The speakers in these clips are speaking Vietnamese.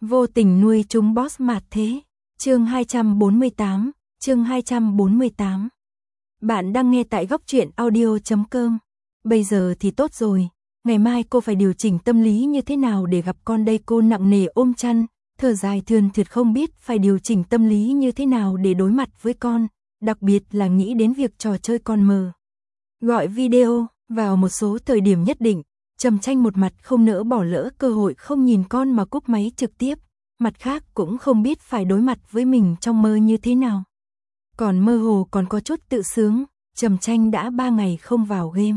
Vô tình nuôi chúng boss mạt thế. Chương 248, chương 248. Bạn đang nghe tại goctruyện audio.com. Bây giờ thì tốt rồi, ngày mai cô phải điều chỉnh tâm lý như thế nào để gặp con đây? Cô nặng nề ôm chăn, thở dài thườn thượt không biết phải điều chỉnh tâm lý như thế nào để đối mặt với con, đặc biệt là nghĩ đến việc trò chơi con mờ. Gọi video, vào một số thời điểm nhất định, Trầm Tranh một mặt không nỡ bỏ lỡ cơ hội không nhìn con mà cúp máy trực tiếp, mặt khác cũng không biết phải đối mặt với mình trong mơ như thế nào. Còn mơ hồ còn có chút tự sướng, Trầm Tranh đã 3 ngày không vào game.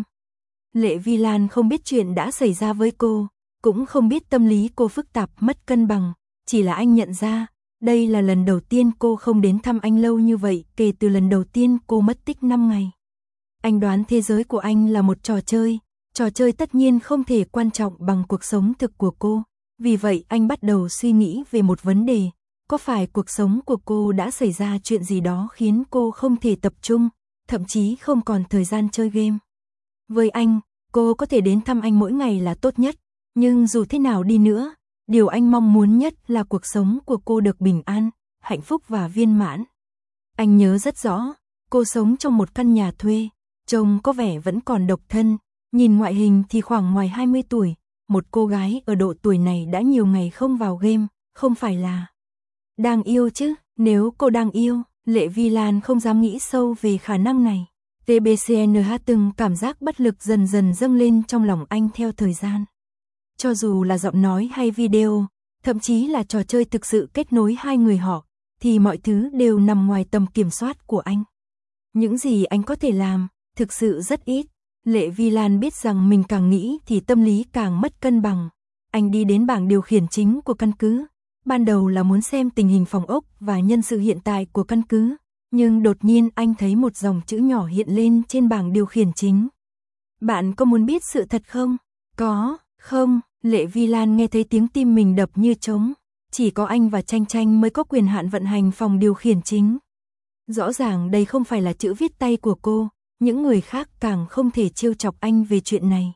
Lệ Vi Lan không biết chuyện đã xảy ra với cô, cũng không biết tâm lý cô phức tạp mất cân bằng, chỉ là anh nhận ra, đây là lần đầu tiên cô không đến thăm anh lâu như vậy kể từ lần đầu tiên cô mất tích 5 ngày. Anh đoán thế giới của anh là một trò chơi tất nhiên không thể quan trọng bằng cuộc sống thực của cô. Vì vậy anh bắt đầu suy nghĩ về một vấn đề, có phải cuộc sống của cô đã xảy ra chuyện gì đó khiến cô không thể tập trung, thậm chí không còn thời gian chơi game. Với anh, cô có thể đến thăm anh mỗi ngày là tốt nhất, nhưng dù thế nào đi nữa, điều anh mong muốn nhất là cuộc sống của cô được bình an, hạnh phúc và viên mãn. Anh nhớ rất rõ, cô sống trong một căn nhà thuê, trông có vẻ vẫn còn độc thân, nhìn ngoại hình thì khoảng ngoài 20 tuổi, một cô gái ở độ tuổi này đã nhiều ngày không vào game, không phải là đang yêu chứ? Nếu cô đang yêu, Lệ Vi Lan không dám nghĩ sâu về khả năng này. TBCNH từng cảm giác bất lực dần dần dâng lên trong lòng anh theo thời gian. Cho dù là giọng nói hay video, thậm chí là trò chơi thực sự kết nối hai người họ, thì mọi thứ đều nằm ngoài tầm kiểm soát của anh. Những gì anh có thể làm, thực sự rất ít. Lệ Vi Lan biết rằng mình càng nghĩ thì tâm lý càng mất cân bằng. Anh đi đến bảng điều khiển chính của căn cứ. Ban đầu là muốn xem tình hình phòng ốc và nhân sự hiện tại của căn cứ. Nhưng đột nhiên anh thấy một dòng chữ nhỏ hiện lên trên bảng điều khiển chính. Bạn có muốn biết sự thật không? Có, không? Lệ Vi Lan nghe thấy tiếng tim mình đập như trống. Chỉ có anh và Tranh Tranh mới có quyền hạn vận hành phòng điều khiển chính. Rõ ràng đây không phải là chữ viết tay của cô. Những người khác càng không thể trêu chọc anh về chuyện này.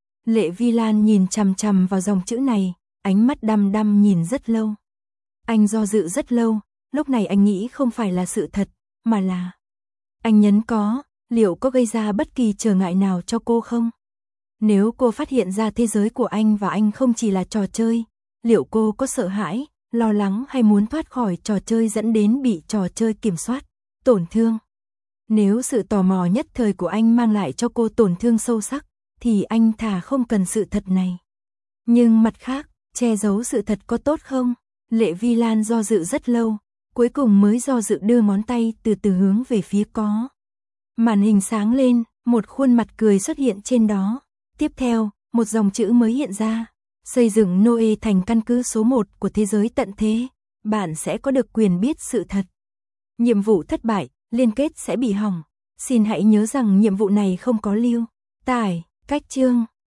Lệ Vi Lan nhìn chằm chằm vào dòng chữ này, ánh mắt đăm đăm nhìn rất lâu. Anh do dự rất lâu, lúc này anh nghĩ không phải là sự thật, mà là... Anh nhấn có, liệu có gây ra bất kỳ trở ngại nào cho cô không? Nếu cô phát hiện ra thế giới của anh và anh không chỉ là trò chơi, liệu cô có sợ hãi, lo lắng hay muốn thoát khỏi trò chơi dẫn đến bị trò chơi kiểm soát, tổn thương? Nếu sự tò mò nhất thời của anh mang lại cho cô tổn thương sâu sắc, thì anh thà không cần sự thật này. Nhưng mặt khác, che giấu sự thật có tốt không? Lệ Vi Lan do dự rất lâu, cuối cùng mới do dự đưa ngón tay từ từ hướng về phía có. Màn hình sáng lên, một khuôn mặt cười xuất hiện trên đó. Tiếp theo, một dòng chữ mới hiện ra. Xây dựng Noe thành căn cứ số 1 của thế giới tận thế. Bạn sẽ có được quyền biết sự thật. Nhiệm vụ thất bại. Liên kết sẽ bị hỏng. Xin hãy nhớ rằng nhiệm vụ này không có lưu tải, cách chương.